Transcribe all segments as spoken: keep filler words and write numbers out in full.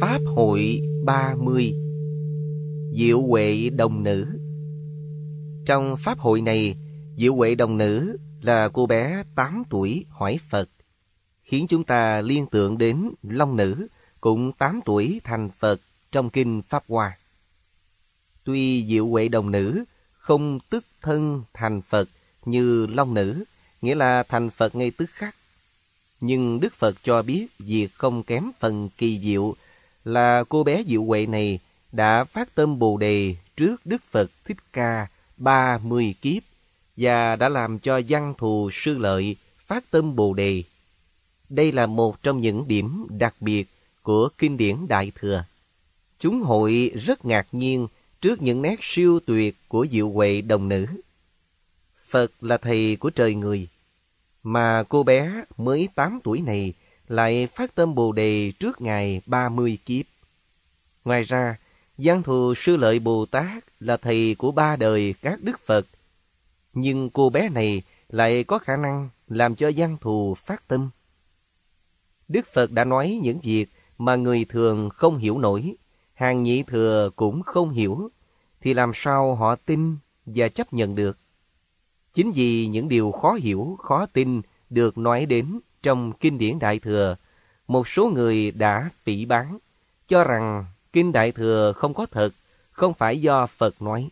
Pháp hội ba mươi. Diệu Huệ Đồng Nữ. Trong Pháp hội này, Diệu Huệ Đồng Nữ là cô bé tám tuổi hỏi Phật, khiến chúng ta liên tưởng đến Long Nữ cũng tám tuổi thành Phật trong kinh Pháp Hoa. Tuy Diệu Huệ Đồng Nữ không tức thân thành Phật như Long Nữ, nghĩa là thành Phật ngay tức khắc, nhưng Đức Phật cho biết việc không kém phần kỳ diệu là cô bé Diệu Huệ này đã phát tâm Bồ Đề trước Đức Phật Thích Ca ba mươi kiếp và đã làm cho Văn Thù Sư Lợi phát tâm Bồ Đề. Đây là một trong những điểm đặc biệt của kinh điển Đại Thừa. Chúng hội rất ngạc nhiên trước những nét siêu tuyệt của Diệu Huệ Đồng Nữ. Phật là thầy của trời người, mà cô bé mới tám tuổi này lại phát tâm Bồ Đề trước Ngài ba mươi kiếp. Ngoài ra, Văn Thù Sư Lợi Bồ Tát là thầy của ba đời các Đức Phật, nhưng cô bé này lại có khả năng làm cho Văn Thù phát tâm. Đức Phật đã nói những việc mà người thường không hiểu nổi, hàng nhị thừa cũng không hiểu, thì làm sao họ tin và chấp nhận được? Chính vì những điều khó hiểu, khó tin được nói đến trong kinh điển Đại Thừa, một số người đã phỉ báng, cho rằng kinh Đại Thừa không có thật, không phải do Phật nói.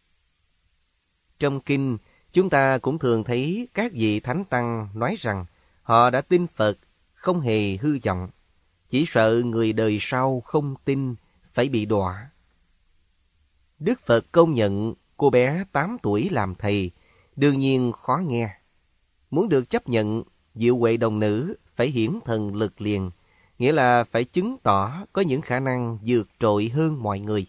Trong kinh, chúng ta cũng thường thấy các vị Thánh Tăng nói rằng họ đã tin Phật, không hề hư vọng, chỉ sợ người đời sau không tin, phải bị đọa. Đức Phật công nhận cô bé tám tuổi làm thầy, đương nhiên khó nghe. Muốn được chấp nhận, Diệu Huệ Đồng Nữ phải hiển thần lực liền, nghĩa là phải chứng tỏ có những khả năng vượt trội hơn mọi người.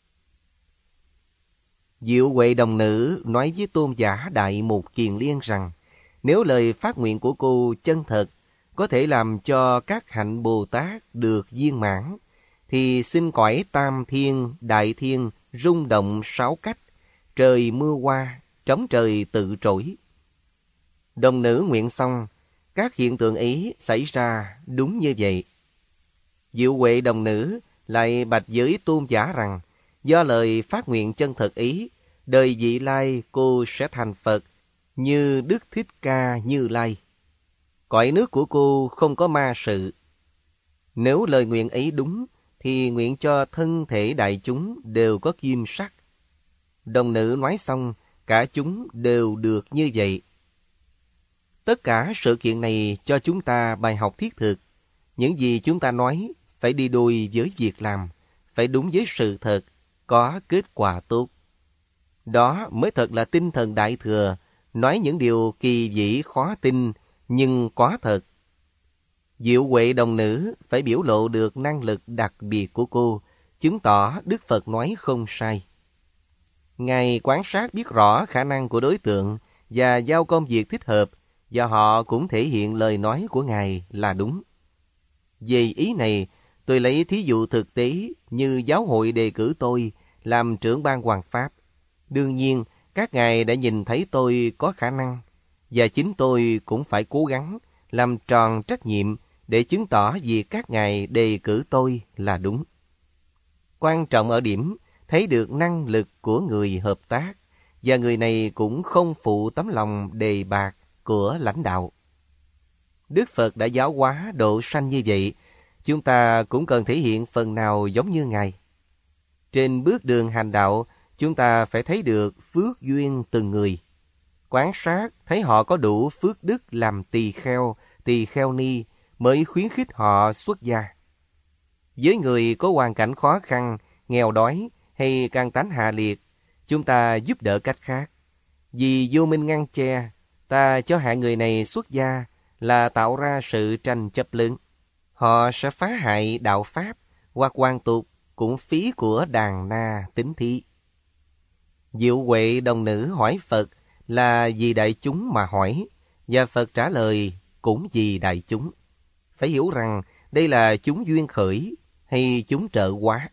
Diệu Huệ Đồng Nữ nói với Tôn giả Đại Mục Kiền Liên rằng, nếu lời phát nguyện của cô chân thật, có thể làm cho các hạnh Bồ Tát được viên mãn, thì xin cõi Tam Thiên, Đại Thiên rung động sáu cách, trời mưa hoa, trống trời tự trỗi. Đồng nữ nguyện xong, các hiện tượng ấy xảy ra đúng như vậy. Diệu Huệ Đồng Nữ lại bạch với Tôn giả rằng, do lời phát nguyện chân thật ấy, đời vị lai cô sẽ thành Phật, như Đức Thích Ca Như Lai. Cõi nước của cô không có ma sự. Nếu lời nguyện ấy đúng, thì nguyện cho thân thể đại chúng đều có kim sắc. Đồng nữ nói xong, cả chúng đều được như vậy. Tất cả sự kiện này cho chúng ta bài học thiết thực. Những gì chúng ta nói phải đi đôi với việc làm, phải đúng với sự thật, có kết quả tốt. Đó mới thật là tinh thần Đại Thừa, nói những điều kỳ vĩ khó tin, nhưng có thật. Diệu Huệ Đồng Nữ phải biểu lộ được năng lực đặc biệt của cô, chứng tỏ Đức Phật nói không sai. Ngài quan sát biết rõ khả năng của đối tượng và giao công việc thích hợp, và họ cũng thể hiện lời nói của Ngài là đúng. Về ý này, tôi lấy thí dụ thực tế như giáo hội đề cử tôi làm trưởng ban Hoàng Pháp. Đương nhiên, các ngài đã nhìn thấy tôi có khả năng, và chính tôi cũng phải cố gắng làm tròn trách nhiệm để chứng tỏ việc các ngài đề cử tôi là đúng. Quan trọng ở điểm thấy được năng lực của người hợp tác, và người này cũng không phụ tấm lòng đề bạc của lãnh đạo. Đức Phật đã giáo hóa độ sanh như vậy, chúng ta cũng cần thể hiện phần nào giống như Ngài. Trên bước đường hành đạo, chúng ta phải thấy được phước duyên từng người. Quan sát thấy họ có đủ phước đức làm tỳ kheo, tỳ kheo ni mới khuyến khích họ xuất gia. Với người có hoàn cảnh khó khăn, nghèo đói hay căn tánh hạ liệt, chúng ta giúp đỡ cách khác. Vì vô minh ngăn che, ta cho hạ người này xuất gia là tạo ra sự tranh chấp lớn. Họ sẽ phá hại đạo Pháp, hoặc hoàn tục cũng phí của đàn na tín thí. Diệu Huệ Đồng Nữ hỏi Phật là vì đại chúng mà hỏi, và Phật trả lời cũng vì đại chúng. Phải hiểu rằng đây là chúng duyên khởi hay chúng trợ hóa.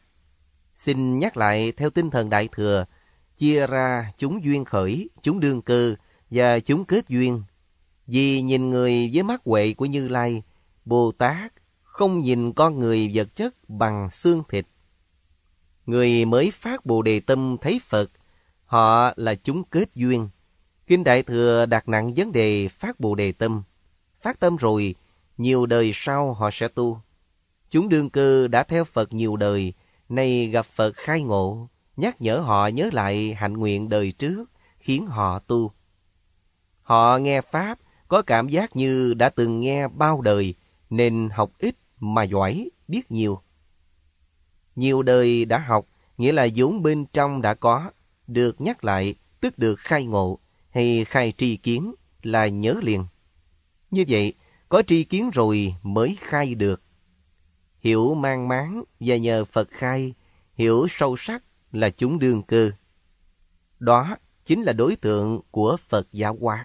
Xin nhắc lại theo tinh thần Đại Thừa, chia ra chúng duyên khởi, chúng đương cơ và chúng kết duyên. Vì nhìn người với mắt huệ của Như Lai, Bồ Tát không nhìn con người vật chất bằng xương thịt. Người mới phát Bồ Đề tâm thấy Phật, họ là chúng kết duyên. Kinh Đại Thừa đặt nặng vấn đề phát Bồ Đề tâm. Phát tâm rồi, nhiều đời sau họ sẽ tu. Chúng đương cơ đã theo Phật nhiều đời, nay gặp Phật khai ngộ, nhắc nhở họ nhớ lại hạnh nguyện đời trước, khiến họ tu. Họ nghe Pháp, có cảm giác như đã từng nghe bao đời, nên học ít mà giỏi, biết nhiều. Nhiều đời đã học, nghĩa là vốn bên trong đã có, được nhắc lại, tức được khai ngộ, hay khai tri kiến là nhớ liền. Như vậy, có tri kiến rồi mới khai được. Hiểu mang máng và nhờ Phật khai, hiểu sâu sắc là chúng đương cơ. Đó chính là đối tượng của Phật giáo hóa.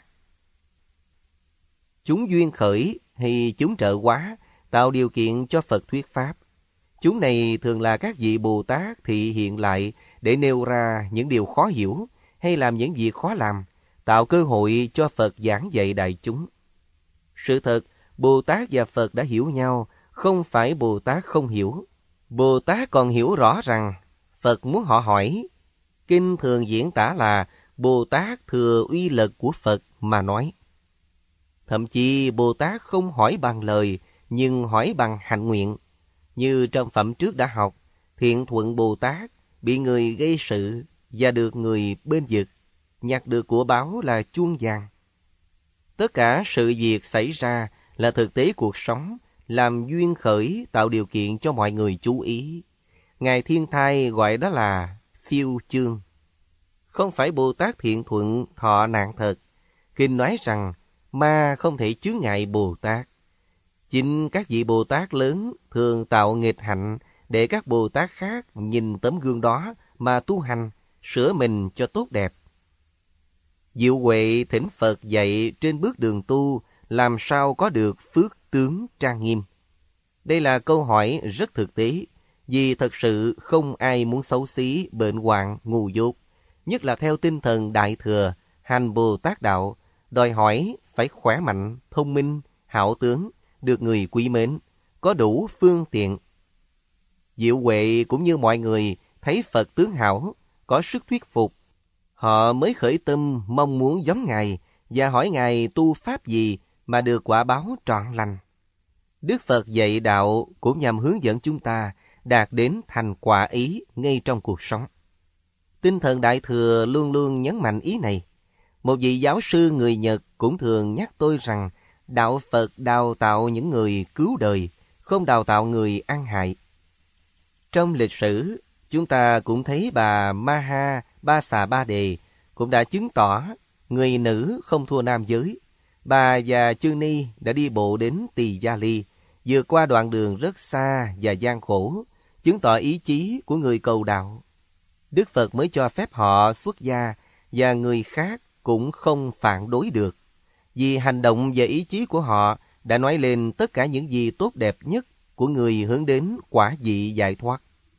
Chúng duyên khởi hay chúng trợ hóa tạo điều kiện cho Phật thuyết Pháp. Chúng này thường là các vị Bồ Tát thị hiện lại để nêu ra những điều khó hiểu hay làm những việc khó làm, tạo cơ hội cho Phật giảng dạy đại chúng. Sự thật, Bồ Tát và Phật đã hiểu nhau, không phải Bồ Tát không hiểu. Bồ Tát còn hiểu rõ rằng Phật muốn họ hỏi. Kinh thường diễn tả là Bồ Tát thừa uy lực của Phật mà nói. Thậm chí Bồ Tát không hỏi bằng lời, nhưng hỏi bằng hạnh nguyện. Như trong phẩm trước đã học, Thiện Thuận Bồ Tát bị người gây sự và được người bên vực, nhặt được của báo là chuông vàng. Tất cả sự việc xảy ra là thực tế cuộc sống, làm duyên khởi tạo điều kiện cho mọi người chú ý. Ngài Thiên Thai gọi đó là phiêu chương. Không phải Bồ Tát Thiện Thuận thọ nạn thật. Kinh nói rằng ma không thể chướng ngại Bồ Tát. Chính các vị Bồ Tát lớn thường tạo nghịch hạnh để các Bồ Tát khác nhìn tấm gương đó mà tu hành, sửa mình cho tốt đẹp. Diệu Huệ thỉnh Phật dạy trên bước đường tu làm sao có được phước tướng trang nghiêm. Đây là câu hỏi rất thực tế, vì thật sự không ai muốn xấu xí, bệnh hoạn, ngu dốt. Nhất là theo tinh thần Đại Thừa, hành Bồ Tát Đạo, đòi hỏi phải khỏe mạnh, thông minh, hảo tướng, được người quý mến, có đủ phương tiện. Diệu Huệ cũng như mọi người thấy Phật tướng hảo, có sức thuyết phục. Họ mới khởi tâm mong muốn giống Ngài và hỏi Ngài tu pháp gì mà được quả báo trọn lành. Đức Phật dạy đạo cũng nhằm hướng dẫn chúng ta đạt đến thành quả ý ngay trong cuộc sống. Tinh thần Đại Thừa luôn luôn nhấn mạnh ý này. Một vị giáo sư người Nhật cũng thường nhắc tôi rằng đạo Phật đào tạo những người cứu đời, không đào tạo người ăn hại. Trong lịch sử, chúng ta cũng thấy bà Maha Ba Xà Ba Đề cũng đã chứng tỏ người nữ không thua nam giới. Bà và Chư Ni đã đi bộ đến Tỳ Gia Ly, vượt qua đoạn đường rất xa và gian khổ, chứng tỏ ý chí của người cầu đạo. Đức Phật mới cho phép họ xuất gia và người khác cũng không phản đối được, vì hành động và ý chí của họ đã nói lên tất cả những gì tốt đẹp nhất của người hướng đến quả vị giải thoát.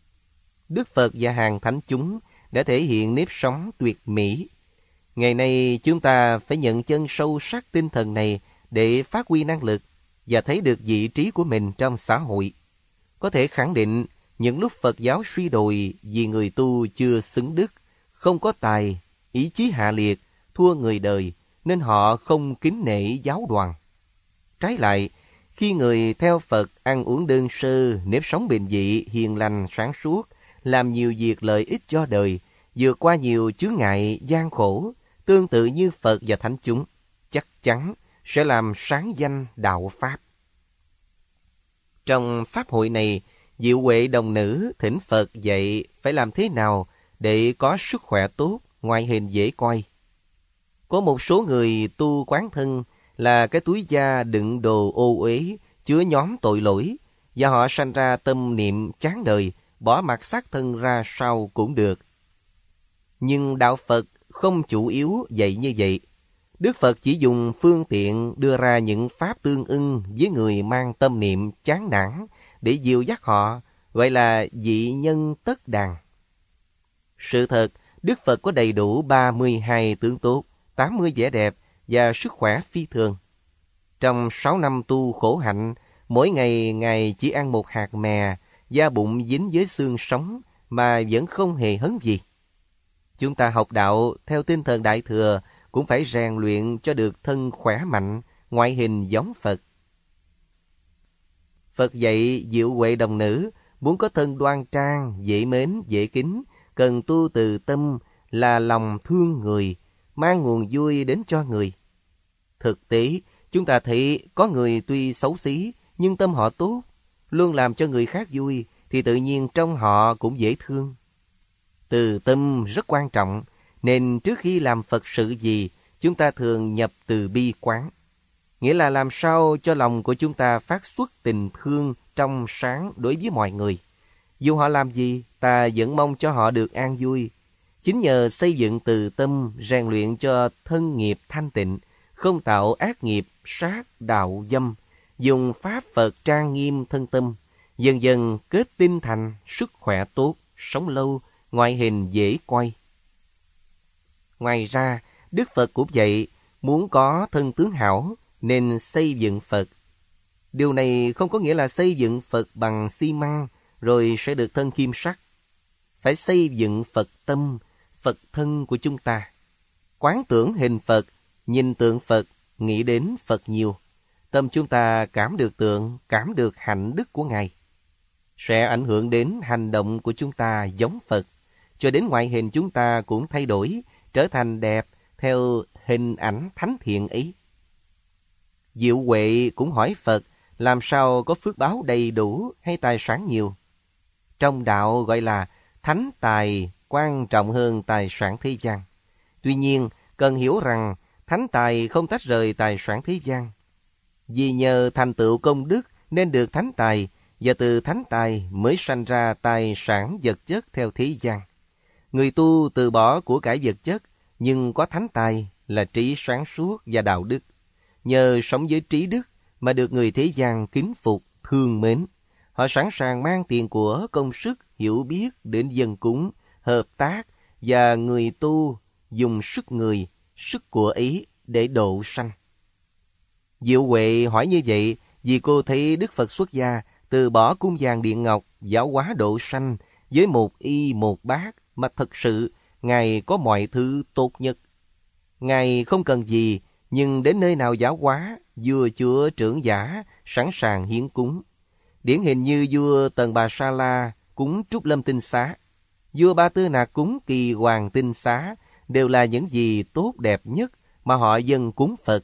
Đức Phật và hàng thánh chúng đã thể hiện nếp sống tuyệt mỹ. Ngày nay chúng ta phải nhận chân sâu sắc tinh thần này để phát huy năng lực và thấy được vị trí của mình trong xã hội. Có thể khẳng định những lúc Phật giáo suy đồi vì người tu chưa xứng đức, không có tài, ý chí hạ liệt, thua người đời, nên họ không kính nể giáo đoàn. Trái lại, khi người theo Phật ăn uống đơn sơ, nếp sống bình dị, hiền lành, sáng suốt, làm nhiều việc lợi ích cho đời, vượt qua nhiều chướng ngại, gian khổ, tương tự như Phật và thánh chúng, chắc chắn sẽ làm sáng danh đạo Pháp. Trong Pháp hội này, Diệu Huệ đồng nữ thỉnh Phật dạy phải làm thế nào để có sức khỏe tốt, ngoại hình dễ coi. Có một số người tu quán thân là cái túi da đựng đồ ô uế, chứa nhóm tội lỗi, và họ sanh ra tâm niệm chán đời, bỏ mặc xác thân ra sao cũng được. Nhưng đạo Phật không chủ yếu dạy như vậy. Đức Phật chỉ dùng phương tiện đưa ra những pháp tương ưng với người mang tâm niệm chán nản để dìu dắt họ, gọi là dị nhân tất đàn. Sự thật, Đức Phật có đầy đủ ba mươi hai tướng tốt, tám mươi vẻ đẹp và sức khỏe phi thường. Trong sáu năm tu khổ hạnh, Mỗi ngày Ngài chỉ ăn một hạt mè, da bụng dính với xương sống mà vẫn không hề hấn gì. Chúng ta học đạo theo tinh thần Đại Thừa cũng phải rèn luyện cho được thân khỏe mạnh, ngoại hình giống Phật. Phật dạy Diệu Huệ Đồng Nữ muốn có thân đoan trang, dễ mến, dễ kính, cần tu từ tâm là lòng thương người, mang nguồn vui đến cho người. Thực tế, chúng ta thấy có người tuy xấu xí nhưng tâm họ tốt, luôn làm cho người khác vui, thì tự nhiên trong họ cũng dễ thương. Từ tâm rất quan trọng, nên trước khi làm Phật sự gì, chúng ta thường nhập từ bi quán. Nghĩa là làm sao cho lòng của chúng ta phát xuất tình thương trong sáng đối với mọi người. Dù họ làm gì, ta vẫn mong cho họ được an vui. Chính nhờ xây dựng từ tâm, rèn luyện cho thân nghiệp thanh tịnh, không tạo ác nghiệp, sát, đạo, dâm, dùng pháp Phật trang nghiêm thân tâm, dần dần kết tinh thành, sức khỏe tốt, sống lâu, ngoại hình dễ coi. Ngoài ra, Đức Phật cũng dạy, muốn có thân tướng hảo, nên xây dựng Phật. Điều này không có nghĩa là xây dựng Phật bằng xi măng, rồi sẽ được thân kim sắc. Phải xây dựng Phật tâm, Phật thân của chúng ta. Quán tưởng hình Phật, nhìn tượng Phật, nghĩ đến Phật nhiều. Tâm chúng ta cảm được tượng, cảm được hạnh đức của Ngài. Sẽ ảnh hưởng đến hành động của chúng ta giống Phật, cho đến ngoại hình chúng ta cũng thay đổi, trở thành đẹp theo hình ảnh thánh thiện ấy. Diệu Huệ cũng hỏi Phật làm sao có phước báo đầy đủ hay tài sản nhiều. Trong đạo gọi là thánh tài quan trọng hơn tài sản thế gian. Tuy nhiên, cần hiểu rằng thánh tài không tách rời tài sản thế gian. Vì nhờ thành tựu công đức nên được thánh tài, và từ thánh tài mới sanh ra tài sản vật chất theo thế gian. Người tu từ bỏ của cải vật chất, nhưng có thánh tài là trí sáng suốt và đạo đức. Nhờ sống với trí đức mà được người thế gian kính phục, thương mến. Họ sẵn sàng mang tiền của, công sức, hiểu biết đến dân cúng, hợp tác, và người tu dùng sức người, sức của ý để độ sanh. Diệu Huệ hỏi như vậy vì cô thấy Đức Phật xuất gia, từ bỏ cung vàng điện ngọc, giáo hóa độ sanh với một y một bát, mà thật sự Ngài có mọi thứ tốt nhất. Ngài không cần gì, nhưng đến nơi nào giáo hóa, vua chúa trưởng giả sẵn sàng hiến cúng. Điển hình như vua Tần Bà Sa La cúng Trúc Lâm Tinh Xá, vua Ba Tư Nạc cúng Kỳ Hoàng Tinh Xá, đều là những gì tốt đẹp nhất mà họ dâng cúng Phật.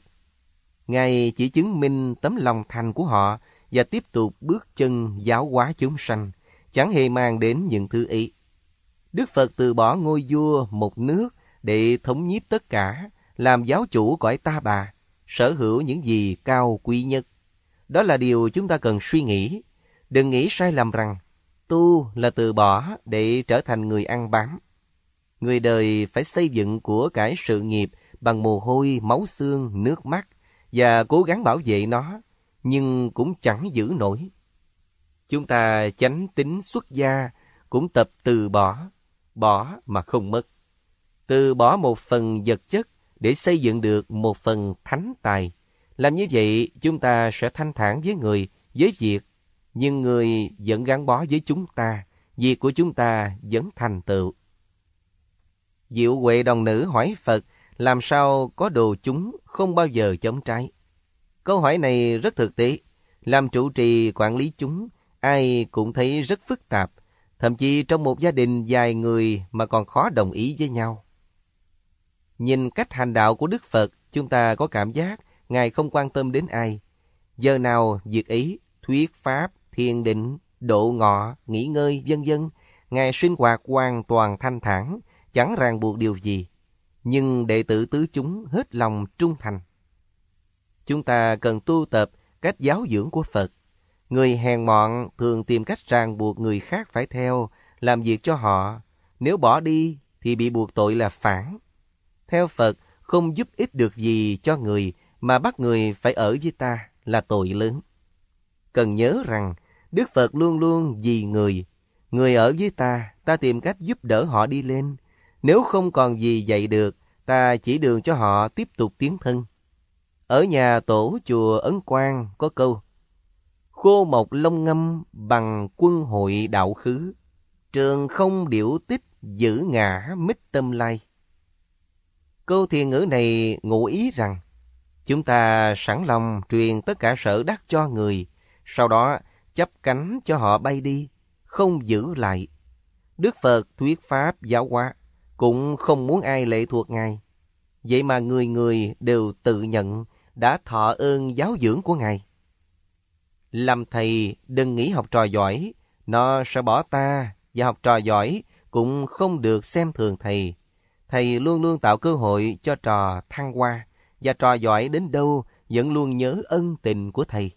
Ngài chỉ chứng minh tấm lòng thành của họ và tiếp tục bước chân giáo hóa chúng sanh, chẳng hề mang đến những thứ ấy. Đức Phật từ bỏ ngôi vua một nước để thống nhiếp tất cả, làm giáo chủ cõi Ta Bà, sở hữu những gì cao quý nhất. Đó là điều chúng ta cần suy nghĩ. Đừng nghĩ sai lầm rằng tu là từ bỏ để trở thành người ăn bám. Người đời phải xây dựng của cải sự nghiệp bằng mồ hôi, máu xương, nước mắt và cố gắng bảo vệ nó, nhưng cũng chẳng giữ nổi. Chúng ta chánh tính xuất gia cũng tập từ bỏ, bỏ mà không mất. Từ bỏ một phần vật chất để xây dựng được một phần thánh tài. Làm như vậy, chúng ta sẽ thanh thản với người, với việc, nhưng người vẫn gắn bó với chúng ta, việc của chúng ta vẫn thành tựu. Diệu Huệ Đồng Nữ hỏi Phật làm sao có đồ chúng không bao giờ chống trái. Câu hỏi này rất thực tế. Làm trụ trì quản lý chúng, ai cũng thấy rất phức tạp. Thậm chí trong một gia đình vài người mà còn khó đồng ý với nhau. Nhìn cách hành đạo của Đức Phật, chúng ta có cảm giác Ngài không quan tâm đến ai. Giờ nào việc ấy, thuyết pháp, thiền định, độ ngọ, nghỉ ngơi, vân vân, Ngài sinh hoạt hoàn toàn thanh thản, chẳng ràng buộc điều gì. Nhưng đệ tử tứ chúng hết lòng trung thành. Chúng ta cần tu tập cách giáo dưỡng của Phật. Người hèn mọn thường tìm cách ràng buộc người khác phải theo, làm việc cho họ. Nếu bỏ đi thì bị buộc tội là phản. Theo Phật, không giúp ích được gì cho người mà bắt người phải ở với ta là tội lớn. Cần nhớ rằng Đức Phật luôn luôn vì người. Người ở với ta, ta tìm cách giúp đỡ họ đi lên. Nếu không còn gì dạy được, ta chỉ đường cho họ tiếp tục tiến thân. Ở nhà tổ chùa Ấn Quang có câu: khô mộc lông ngâm bằng quân hội đạo khứ, trường không điểu tích giữ ngã mít tâm lai. Câu thiền ngữ này ngụ ý rằng chúng ta sẵn lòng truyền tất cả sở đắc cho người, sau đó chắp cánh cho họ bay đi, không giữ lại. Đức Phật thuyết pháp giáo hóa, cũng không muốn ai lệ thuộc Ngài. Vậy mà người người đều tự nhận đã thọ ơn giáo dưỡng của Ngài. Làm thầy đừng nghĩ học trò giỏi, nó sẽ bỏ ta, và học trò giỏi cũng không được xem thường thầy. Thầy luôn luôn tạo cơ hội cho trò thăng hoa, và trò giỏi đến đâu vẫn luôn nhớ ân tình của thầy.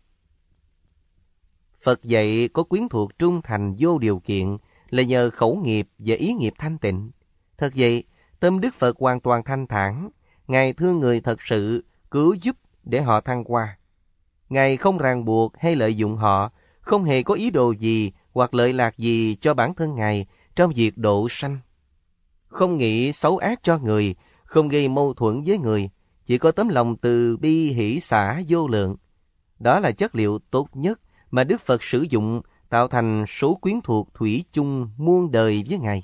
Phật dạy có quyến thuộc trung thành vô điều kiện là nhờ khẩu nghiệp và ý nghiệp thanh tịnh. Thật vậy, tâm Đức Phật hoàn toàn thanh thản. Ngài thương người thật sự, cứu giúp để họ thăng hoa. Ngài không ràng buộc hay lợi dụng họ, không hề có ý đồ gì hoặc lợi lạc gì cho bản thân Ngài trong việc độ sanh. Không nghĩ xấu ác cho người, không gây mâu thuẫn với người, chỉ có tấm lòng từ bi hỷ xả vô lượng. Đó là chất liệu tốt nhất mà Đức Phật sử dụng tạo thành số quyến thuộc thủy chung muôn đời với Ngài.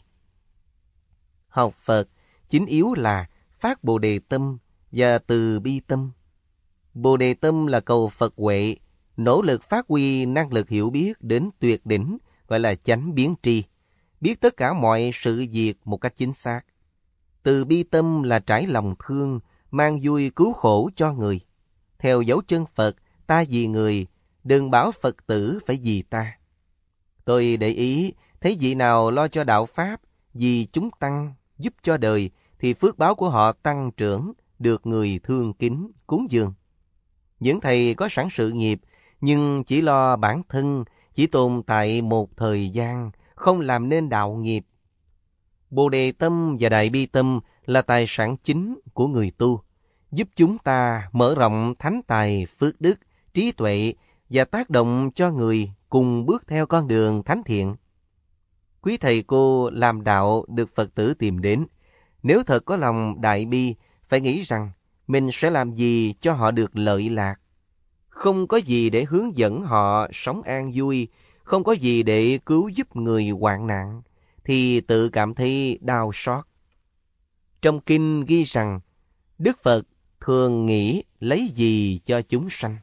Học Phật chính yếu là phát Bồ Đề tâm và từ bi tâm. Bồ Đề tâm là cầu Phật huệ, nỗ lực phát huy năng lực hiểu biết đến tuyệt đỉnh, gọi là chánh biến tri, biết tất cả mọi sự việc một cách chính xác. Từ bi tâm là trải lòng thương, mang vui cứu khổ cho người. Theo dấu chân Phật, ta vì người, đừng bảo Phật tử phải vì ta. Tôi để ý, thấy vị nào lo cho đạo Pháp, vì chúng tăng, giúp cho đời, thì phước báo của họ tăng trưởng, được người thương kính, cúng dường. Những thầy có sẵn sự nghiệp, nhưng chỉ lo bản thân, chỉ tồn tại một thời gian, không làm nên đạo nghiệp. Bồ Đề tâm và Đại Bi tâm là tài sản chính của người tu, giúp chúng ta mở rộng thánh tài, phước đức, trí tuệ và tác động cho người cùng bước theo con đường thánh thiện. Quý thầy cô làm đạo được Phật tử tìm đến, nếu thật có lòng đại bi, phải nghĩ rằng mình sẽ làm gì cho họ được lợi lạc. Không có gì để hướng dẫn họ sống an vui, không có gì để cứu giúp người hoạn nạn, thì tự cảm thấy đau xót. Trong kinh ghi rằng, Đức Phật thường nghĩ lấy gì cho chúng sanh.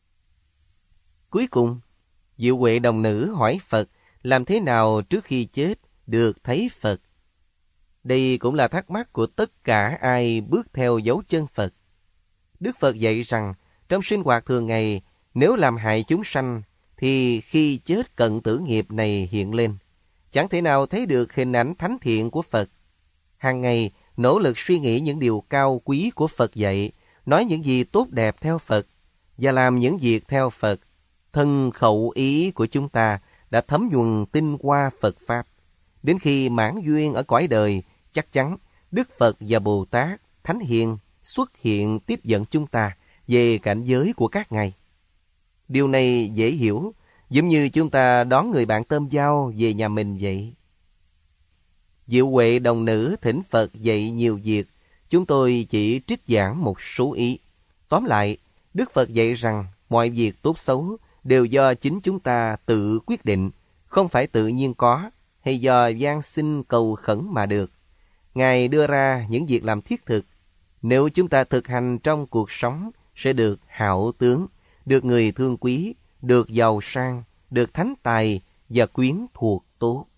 Cuối cùng, Diệu Huệ đồng nữ hỏi Phật làm thế nào trước khi chết được thấy Phật. Đây cũng là thắc mắc của tất cả ai bước theo dấu chân Phật. Đức Phật dạy rằng, trong sinh hoạt thường ngày, nếu làm hại chúng sanh, thì khi chết cận tử nghiệp này hiện lên, chẳng thể nào thấy được hình ảnh thánh thiện của Phật. Hàng ngày, nỗ lực suy nghĩ những điều cao quý của Phật dạy, nói những gì tốt đẹp theo Phật, và làm những việc theo Phật. Thân khẩu ý của chúng ta đã thấm nhuần tinh hoa Phật Pháp. Đến khi mãn duyên ở cõi đời, chắc chắn Đức Phật và Bồ Tát, Thánh Hiền xuất hiện tiếp dẫn chúng ta về cảnh giới của các ngài. Điều này dễ hiểu, giống như chúng ta đón người bạn tâm giao về nhà mình vậy. Diệu Huệ đồng nữ thỉnh Phật dạy nhiều việc, chúng tôi chỉ trích giảng một số ý. Tóm lại, Đức Phật dạy rằng mọi việc tốt xấu đều do chính chúng ta tự quyết định, không phải tự nhiên có, hay do van xin cầu khẩn mà được. Ngài đưa ra những việc làm thiết thực. Nếu chúng ta thực hành trong cuộc sống, sẽ được hảo tướng, được người thương quý, được giàu sang, được thánh tài và quyến thuộc tốt.